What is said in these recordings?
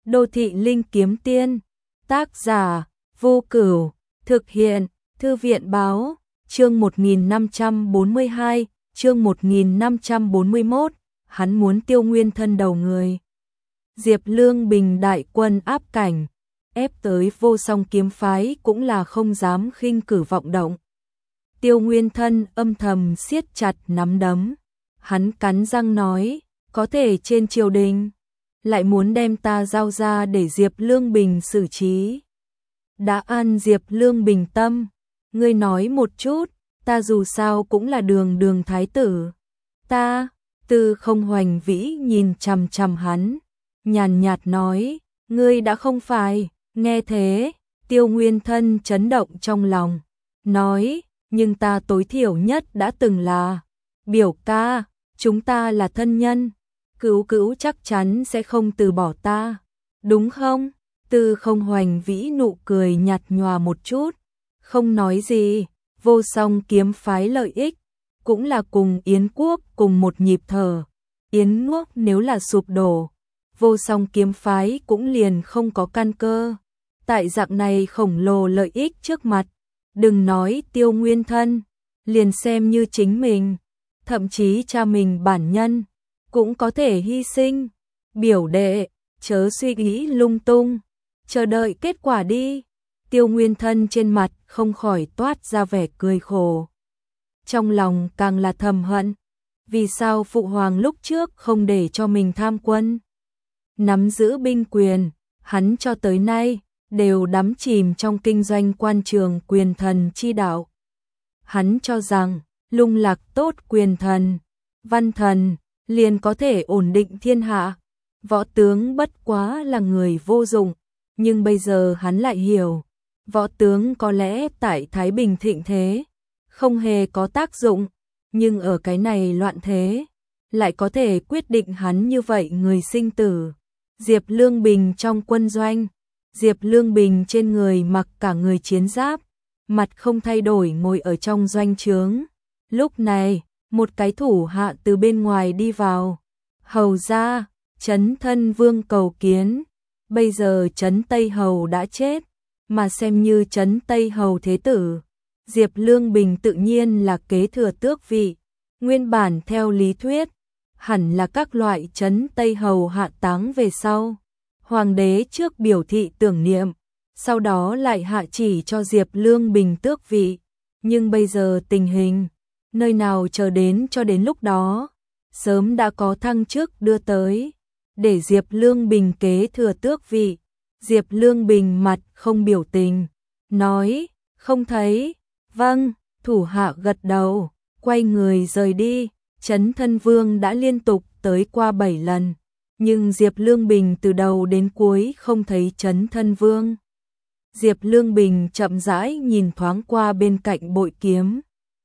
Đô thị linh kiếm tiên, tác giả, Vô Cửu, thực hiện, Thư viện báo, chương 1542, chương 1541, hắn muốn tiêu nguyên thân đầu người. Diệp Lương Bình đại quân áp cảnh, ép tới Vô Song kiếm phái cũng là không dám khinh cử vọng động. Tiêu Nguyên Thân âm thầm siết chặt nắm đấm, hắn cắn răng nói, có thể trên triều đình, lại muốn đem ta giao ra để Diệp Lương Bình xử trí. Đã ăn Diệp Lương Bình tâm, ngươi nói một chút, ta dù sao cũng là đường thái tử. Ta, Tư Không Hoành Vĩ nhìn chằm chằm hắn, nhàn nhạt nói, ngươi đã không phải, nghe thế, Tiêu Nguyên Thân chấn động trong lòng, nói, nhưng ta tối thiểu nhất đã từng là, biểu ca, chúng ta là thân nhân, Cửu Cửu chắc chắn sẽ không từ bỏ ta, đúng không? Tư Không Hoành Vĩ nụ cười nhạt nhòa một chút, không nói gì, Vô Song kiếm phái lợi ích, cũng là cùng Yến quốc cùng một nhịp thở, Yến quốc nếu là sụp đổ, Vô Song kiếm phái cũng liền không có căn cơ. Tại dạng này khổng lồ lợi ích trước mặt, đừng nói Tiêu Nguyên Thân, liền xem như chính mình, thậm chí cha mình bản nhân, cũng có thể hy sinh. Biểu đệ, chớ suy nghĩ lung tung, chờ đợi kết quả đi. Tiêu Nguyên Thân trên mặt không khỏi toát ra vẻ cười khổ. Trong lòng càng là thầm hận, vì sao Phụ Hoàng lúc trước không để cho mình tham quân. Nắm giữ binh quyền, hắn cho tới nay đều đắm chìm trong kinh doanh quan trường quyền thần chi đạo. Hắn cho rằng, lung lạc tốt quyền thần, văn thần, liền có thể ổn định thiên hạ. Võ tướng bất quá là người vô dụng, nhưng bây giờ hắn lại hiểu, võ tướng có lẽ tại Thái Bình thịnh thế, không hề có tác dụng, nhưng ở cái này loạn thế, lại có thể quyết định hắn như vậy người sinh tử. Diệp Lương Bình trong quân doanh, Diệp Lương Bình trên người mặc cả người chiến giáp, mặt không thay đổi ngồi ở trong doanh trướng. Lúc này, một cái thủ hạ từ bên ngoài đi vào. Hầu ra, Trấn Thân Vương cầu kiến. Bây giờ Trấn Tây Hầu đã chết, mà xem như Trấn Tây Hầu thế tử. Diệp Lương Bình tự nhiên là kế thừa tước vị. Nguyên bản theo lý thuyết, hẳn là các loại Trấn Tây Hầu hạ táng về sau. Hoàng đế trước biểu thị tưởng niệm, sau đó lại hạ chỉ cho Diệp Lương Bình tước vị. Nhưng bây giờ tình hình, nơi nào chờ đến cho đến lúc đó, sớm đã có thăng chức đưa tới, để Diệp Lương Bình kế thừa tước vị. Diệp Lương Bình mặt không biểu tình, nói, không thấy, vâng, thủ hạ gật đầu, quay người rời đi. Trấn Thân Vương đã liên tục tới qua 7 lần. Nhưng Diệp Lương Bình từ đầu đến cuối không thấy Trấn Thân Vương. Diệp Lương Bình chậm rãi nhìn thoáng qua bên cạnh bội kiếm.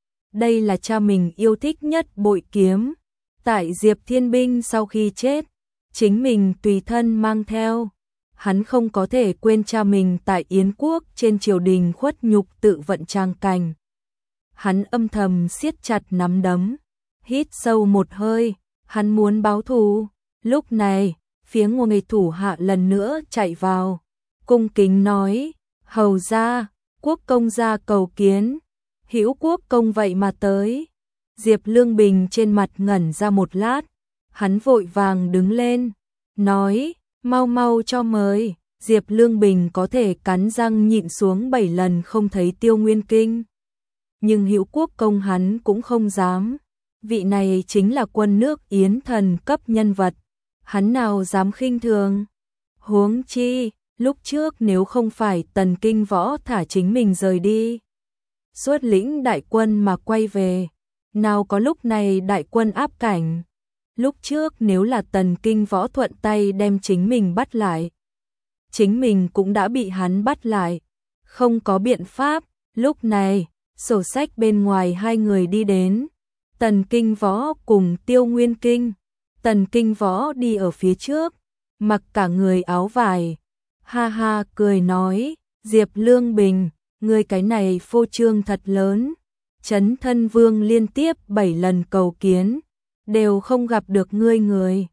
Đây là cha mình yêu thích nhất bội kiếm. Tại Diệp Thiên Binh sau khi chết, chính mình tùy thân mang theo. Hắn không có thể quên cha mình tại Yến quốc trên triều đình khuất nhục tự vận trang cảnh. Hắn âm thầm siết chặt nắm đấm, hít sâu một hơi, hắn muốn báo thù. Lúc này, phía người thủ hạ lần nữa chạy vào, cung kính nói, hầu ra, quốc công gia cầu kiến. Hữu quốc công vậy mà tới. Diệp Lương Bình trên mặt ngẩn ra một lát, hắn vội vàng đứng lên, nói, mau mau cho mời. Diệp Lương Bình có thể cắn răng nhịn xuống 7 lần không thấy Tiêu Nguyên Kinh. Nhưng Hữu quốc công hắn cũng không dám. Vị này chính là quân nước Yến thần cấp nhân vật, hắn nào dám khinh thường. Huống chi, lúc trước nếu không phải Tần Kinh Võ thả chính mình rời đi, xuất lĩnh đại quân mà quay về, nào có lúc này đại quân áp cảnh. Lúc trước nếu là Tần Kinh Võ thuận tay đem chính mình bắt lại, chính mình cũng đã bị hắn bắt lại. Không có biện pháp, lúc này, sổ sách bên ngoài hai người đi đến. Tần Kinh Võ cùng Tiêu Nguyên Kinh. Tần Kinh Võ đi ở phía trước, mặc cả người áo vải. Ha ha cười nói, Diệp Lương Bình, ngươi cái này phô trương thật lớn. Trấn Thân Vương liên tiếp 7 lần cầu kiến, đều không gặp được ngươi người.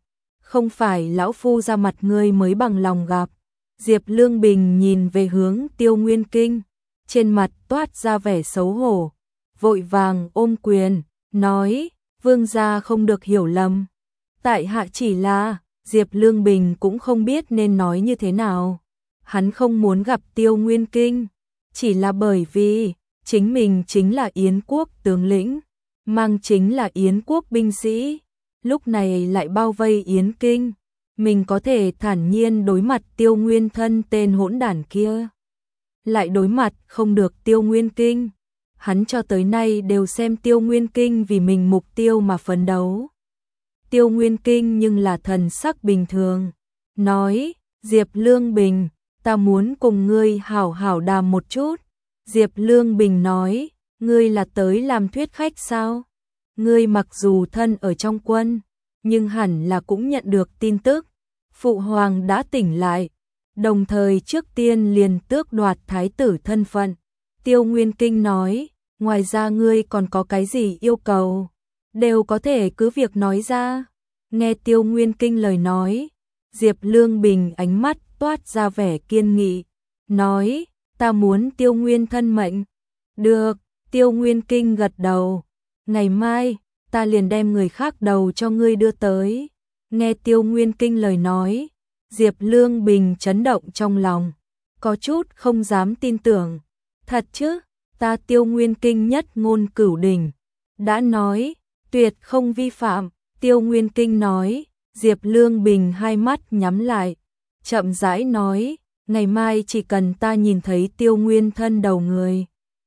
không phải lão phu ra mặt ngươi mới bằng lòng gặp. Diệp Lương Bình nhìn về hướng Tiêu Nguyên Kinh, trên mặt toát ra vẻ xấu hổ, vội vàng ôm quyền, nói, vương gia không được hiểu lầm. Tại hạ chỉ là, Diệp Lương Bình cũng không biết nên nói như thế nào. Hắn không muốn gặp Tiêu Nguyên Kinh, chỉ là bởi vì, chính mình chính là Yến quốc tướng lĩnh, mang chính là Yến quốc binh sĩ, lúc này lại bao vây Yến Kinh. Mình có thể thản nhiên đối mặt Tiêu Nguyên Thân tên hỗn đản kia, lại đối mặt không được Tiêu Nguyên Kinh. Hắn cho tới nay đều xem Tiêu Nguyên Kinh vì mình mục tiêu mà phấn đấu. Tiêu Nguyên Kinh nhưng là thần sắc bình thường, nói, Diệp Lương Bình, ta muốn cùng ngươi hảo hảo đàm một chút. Diệp Lương Bình nói, ngươi là tới làm thuyết khách sao? Ngươi mặc dù thân ở trong quân, nhưng hẳn là cũng nhận được tin tức. Phụ hoàng đã tỉnh lại, đồng thời trước tiên liền tước đoạt thái tử thân phận. Tiêu Nguyên Kinh nói, ngoài ra ngươi còn có cái gì yêu cầu, đều có thể cứ việc nói ra. Nghe Tiêu Nguyên Kinh lời nói, Diệp Lương Bình ánh mắt toát ra vẻ kiên nghị, nói, ta muốn Tiêu Nguyên Thân mệnh. Được, Tiêu Nguyên Kinh gật đầu, ngày mai, ta liền đem người khác đầu cho ngươi đưa tới. Nghe Tiêu Nguyên Kinh lời nói, Diệp Lương Bình chấn động trong lòng, có chút không dám tin tưởng. Thật chứ, ta Tiêu Nguyên Kinh nhất ngôn cửu đỉnh, đã nói, tuyệt không vi phạm. Tiêu Nguyên Kinh nói, Diệp Lương Bình hai mắt nhắm lại, chậm rãi nói, ngày mai chỉ cần ta nhìn thấy Tiêu Nguyên Thân đầu người,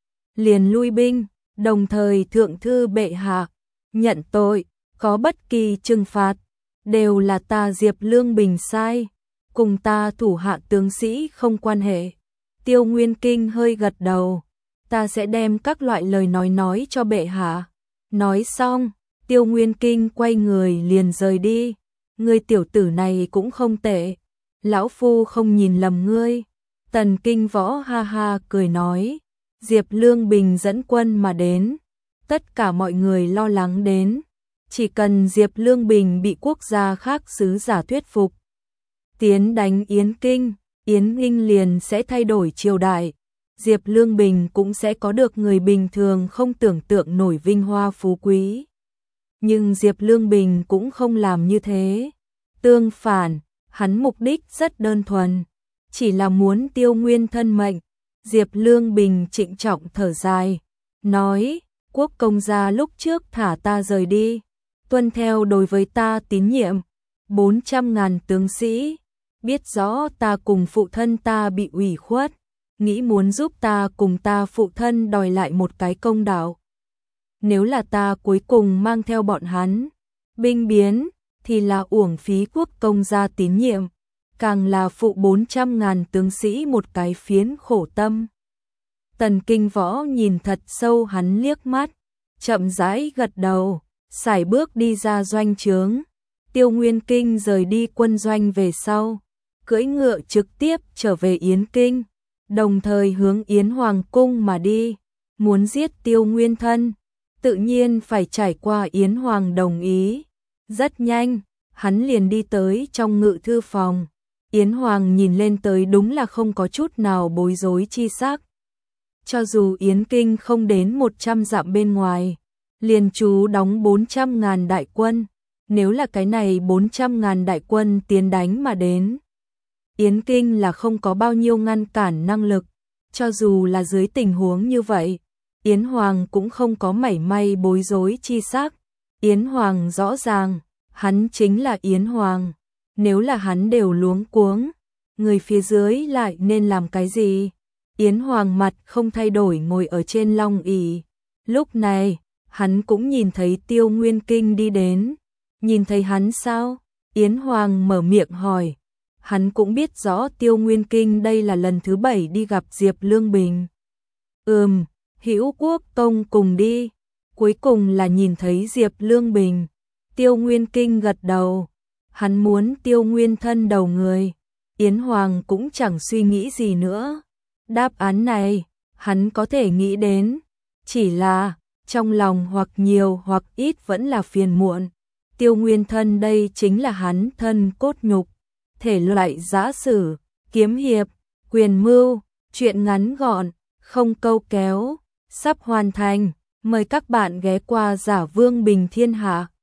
liền lui binh, đồng thời thượng thư bệ hạ, nhận tội, có bất kỳ trừng phạt, đều là ta Diệp Lương Bình sai, cùng ta thủ hạ tướng sĩ không quan hệ. Tiêu Nguyên Kinh hơi gật đầu, ta sẽ đem các loại lời nói cho bệ hạ. Nói xong, Tiêu Nguyên Kinh quay người liền rời đi. Ngươi tiểu tử này cũng không tệ, lão phu không nhìn lầm ngươi. Tần Kinh Võ ha ha cười nói, Diệp Lương Bình dẫn quân mà đến, tất cả mọi người lo lắng đến, chỉ cần Diệp Lương Bình bị quốc gia khác sứ giả thuyết phục, tiến đánh Yến Kinh, Yến Kinh liền sẽ thay đổi triều đại, Diệp Lương Bình cũng sẽ có được người bình thường không tưởng tượng nổi vinh hoa phú quý. Nhưng Diệp Lương Bình cũng không làm như thế. Tương phản, hắn mục đích rất đơn thuần, chỉ là muốn Tiêu Nguyên Thân mệnh. Diệp Lương Bình trịnh trọng thở dài, nói, quốc công gia lúc trước thả ta rời đi, tuân theo đối với ta tín nhiệm, 400.000 tướng sĩ, biết rõ ta cùng phụ thân ta bị ủy khuất, nghĩ muốn giúp ta cùng ta phụ thân đòi lại một cái công đạo. Nếu là ta cuối cùng mang theo bọn hắn binh biến, thì là uổng phí quốc công gia tín nhiệm, càng là phụ 400.000 tướng sĩ một cái phiến khổ tâm. Tần Kinh Võ nhìn thật sâu hắn liếc mắt, chậm rãi gật đầu, sải bước đi ra doanh trướng. Tiêu Nguyên Kinh rời đi quân doanh về sau, cưỡi ngựa trực tiếp trở về Yến Kinh, đồng thời hướng Yến Hoàng cung mà đi, muốn giết Tiêu Nguyên Thân, tự nhiên phải trải qua Yến Hoàng đồng ý. Rất nhanh, hắn liền đi tới trong ngự thư phòng. Yến Hoàng nhìn lên tới đúng là không có chút nào bối rối chi sắc. Cho dù Yến Kinh không đến 100 dặm bên ngoài, liền trú đóng 400.000 đại quân, nếu là cái này 400.000 đại quân tiến đánh mà đến, Yến Kinh là không có bao nhiêu ngăn cản năng lực. Cho dù là dưới tình huống như vậy, Yến Hoàng cũng không có mảy may bối rối chi sắc. Yến Hoàng rõ ràng, hắn chính là Yến Hoàng, nếu là hắn đều luống cuống, người phía dưới lại nên làm cái gì? Yến Hoàng mặt không thay đổi ngồi ở trên long ỷ. Lúc này, hắn cũng nhìn thấy Tiêu Nguyên Kinh đi đến. Nhìn thấy hắn sao? Yến Hoàng mở miệng hỏi. Hắn cũng biết rõ Tiêu Nguyên Kinh đây là lần thứ 7 đi gặp Diệp Lương Bình. Hữu Quốc Công cùng đi. Cuối cùng là nhìn thấy Diệp Lương Bình. Tiêu Nguyên Kinh gật đầu. Hắn muốn Tiêu Nguyên Thân đầu người. Yến Hoàng cũng chẳng suy nghĩ gì nữa. Đáp án này, hắn có thể nghĩ đến. Chỉ là, trong lòng hoặc nhiều hoặc ít vẫn là phiền muộn. Tiêu Nguyên Thân đây chính là hắn thân cốt nhục, thể loại giã sử, kiếm hiệp, quyền mưu, truyện ngắn gọn, không câu kéo, sắp hoàn thành. Mời các bạn ghé qua Giả Vương Bình Thiên Hạ.